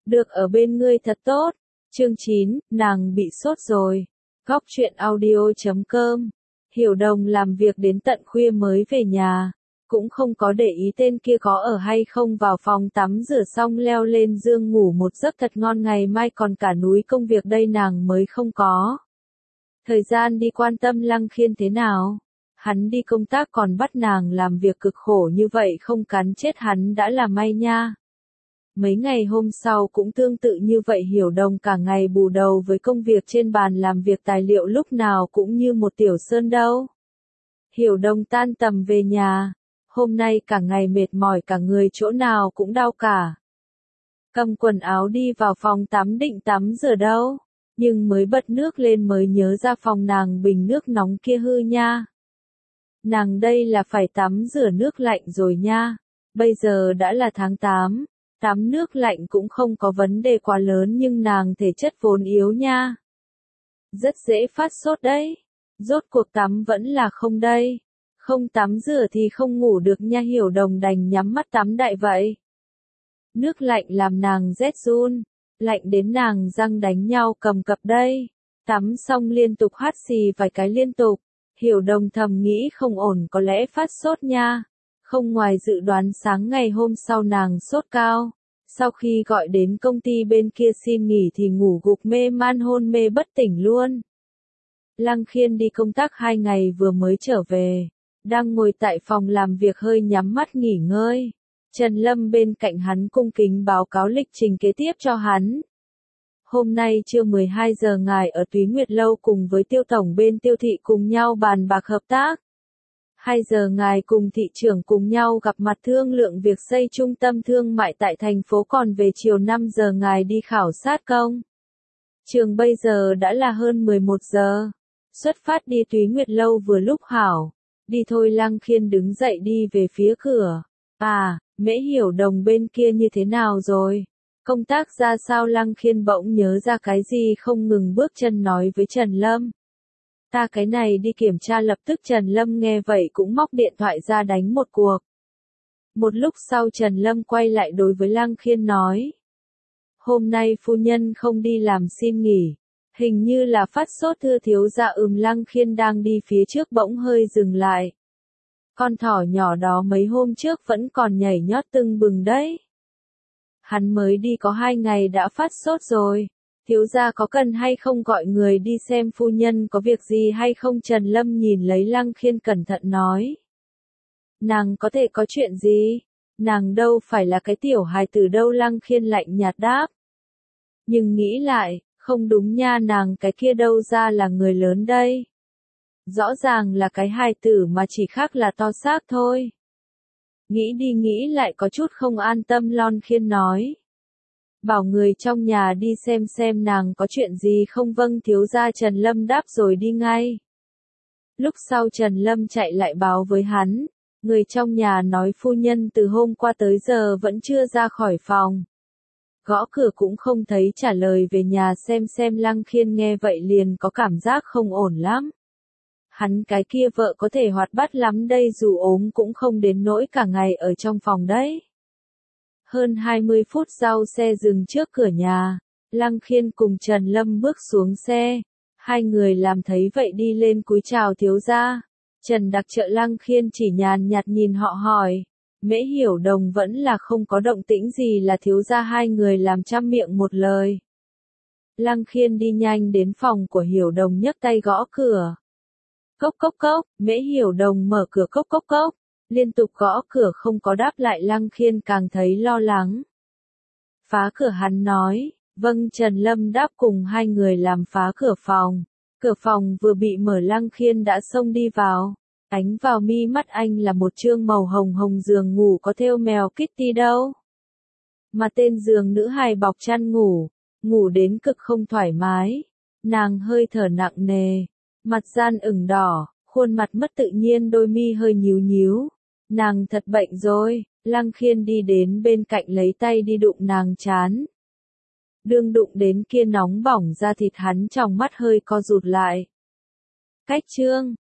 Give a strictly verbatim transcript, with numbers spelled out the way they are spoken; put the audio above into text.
Được ở bên ngươi thật tốt. Chương chín, nàng bị sốt rồi. Góc truyện audio chấm com. Hiểu Đồng làm việc đến tận khuya mới về nhà, cũng không có để ý tên kia có ở hay không, vào phòng tắm rửa xong leo lên giường ngủ một giấc thật ngon, ngày mai còn cả núi công việc đây nàng mới không có thời gian đi quan tâm Lăng Khiên thế nào. Hắn đi công tác còn bắt nàng làm việc cực khổ như vậy, không cắn chết hắn đã là may nha. Mấy ngày hôm sau cũng tương tự như vậy, Hiểu Đồng cả ngày bù đầu với công việc trên bàn làm việc, tài liệu lúc nào cũng như một tiểu sơn đâu. Hiểu Đồng tan tầm về nhà, hôm nay cả ngày mệt mỏi, cả người chỗ nào cũng đau cả. Cầm quần áo đi vào phòng tắm định tắm rửa đâu, nhưng mới bật nước lên mới nhớ ra phòng nàng bình nước nóng kia hư nha. Nàng đây là phải tắm rửa nước lạnh rồi nha, bây giờ đã là tháng tám. Tắm nước lạnh cũng không có vấn đề quá lớn, nhưng nàng thể chất vốn yếu nha. Rất dễ phát sốt đấy. Rốt cuộc tắm vẫn là không đây. Không tắm rửa thì không ngủ được nha, Hiểu Đồng đành nhắm mắt tắm đại vậy. Nước lạnh làm nàng rét run, lạnh đến nàng răng đánh nhau cầm cập đây. Tắm xong liên tục hắt xì vài cái liên tục. Hiểu Đồng thầm nghĩ không ổn, có lẽ phát sốt nha. Không ngoài dự đoán, sáng ngày hôm sau nàng sốt cao. Sau khi gọi đến công ty bên kia xin nghỉ thì ngủ gục mê man, hôn mê bất tỉnh luôn. Lăng Khiên đi công tác hai ngày vừa mới trở về, đang ngồi tại phòng làm việc hơi nhắm mắt nghỉ ngơi. Trần Lâm bên cạnh hắn cung kính báo cáo lịch trình kế tiếp cho hắn. Hôm nay trưa mười hai giờ ngài ở Túy Nguyệt Lâu cùng với Tiêu Tổng bên Tiêu Thị cùng nhau bàn bạc hợp tác. hai giờ ngài cùng thị trưởng cùng nhau gặp mặt thương lượng việc xây trung tâm thương mại tại thành phố, còn về chiều năm giờ ngài đi khảo sát công trường. Bây giờ đã là hơn mười một giờ. Xuất phát đi Túy Nguyệt Lâu vừa lúc hảo. Đi thôi. Lăng Khiên đứng dậy đi về phía cửa. À, Mễ Hiểu Đồng bên kia như thế nào rồi? Công tác ra sao? Lăng Khiên bỗng nhớ ra cái gì, không ngừng bước chân nói với Trần Lâm. Ta cái này đi kiểm tra lập tức. Trần Lâm nghe vậy cũng móc điện thoại ra đánh một cuộc. Một lúc sau Trần Lâm quay lại đối với Lăng Khiên nói. Hôm nay phu nhân không đi làm xin nghỉ. Hình như là phát sốt thưa thiếu gia. Ừm. Lăng Khiên đang đi phía trước bỗng hơi dừng lại. Con thỏ nhỏ đó mấy hôm trước vẫn còn nhảy nhót tưng bừng đấy. Hắn mới đi có hai ngày đã phát sốt rồi. Thiếu gia có cần hay không gọi người đi xem phu nhân có việc gì hay không? Trần Lâm nhìn lấy Lăng Khiên cẩn thận nói. Nàng có thể có chuyện gì? Nàng đâu phải là cái tiểu hài tử đâu. Lăng Khiên lạnh nhạt đáp. Nhưng nghĩ lại, không đúng nha, nàng cái kia đâu ra là người lớn đây. Rõ ràng là cái hài tử mà, chỉ khác là to xác thôi. Nghĩ đi nghĩ lại có chút không an tâm. Lăng Khiên nói. Bảo người trong nhà đi xem xem nàng có chuyện gì không. Vâng thiếu gia. Trần Lâm đáp rồi đi ngay. Lúc sau Trần Lâm chạy lại báo với hắn. Người trong nhà nói phu nhân từ hôm qua tới giờ vẫn chưa ra khỏi phòng. Gõ cửa cũng không thấy trả lời, về nhà xem xem. Lăng Khiên nghe vậy liền có cảm giác không ổn lắm. Hắn cái kia vợ có thể hoạt bát lắm đây, dù ốm cũng không đến nỗi cả ngày ở trong phòng đấy. Hơn hai mươi phút sau xe dừng trước cửa nhà. Lăng Khiên cùng Trần Lâm bước xuống xe. Hai người làm thấy vậy đi lên cúi chào thiếu gia. Trần Đặc Trợ. Lăng Khiên chỉ nhàn nhạt nhìn họ hỏi. Mễ Hiểu Đồng vẫn là không có động tĩnh gì là thiếu gia? Hai người làm trăm miệng một lời. Lăng Khiên đi nhanh đến phòng của Hiểu Đồng nhấc tay gõ cửa. Cốc cốc cốc. Mễ Hiểu Đồng mở cửa. Cốc cốc cốc. Liên tục gõ cửa không có đáp lại. Lăng Khiên càng thấy lo lắng. Phá cửa. Hắn nói. Vâng. Trần Lâm đáp cùng hai người làm phá cửa phòng. Cửa phòng vừa bị mở Lăng Khiên đã xông đi vào. Ánh vào mi mắt anh là một trương màu hồng hồng giường ngủ có thêu mèo Kitty đâu. Mà tên giường nữ hài bọc chăn ngủ. Ngủ đến cực không thoải mái. Nàng hơi thở nặng nề. Mặt gian ửng đỏ. Khuôn mặt mất tự nhiên, đôi mi hơi nhíu nhíu. Nàng thật bệnh rồi. Lăng Khiên đi đến bên cạnh lấy tay đi đụng nàng trán. Đương đụng đến kia nóng bỏng da thịt, hắn trong mắt hơi co rụt lại. Cách trương,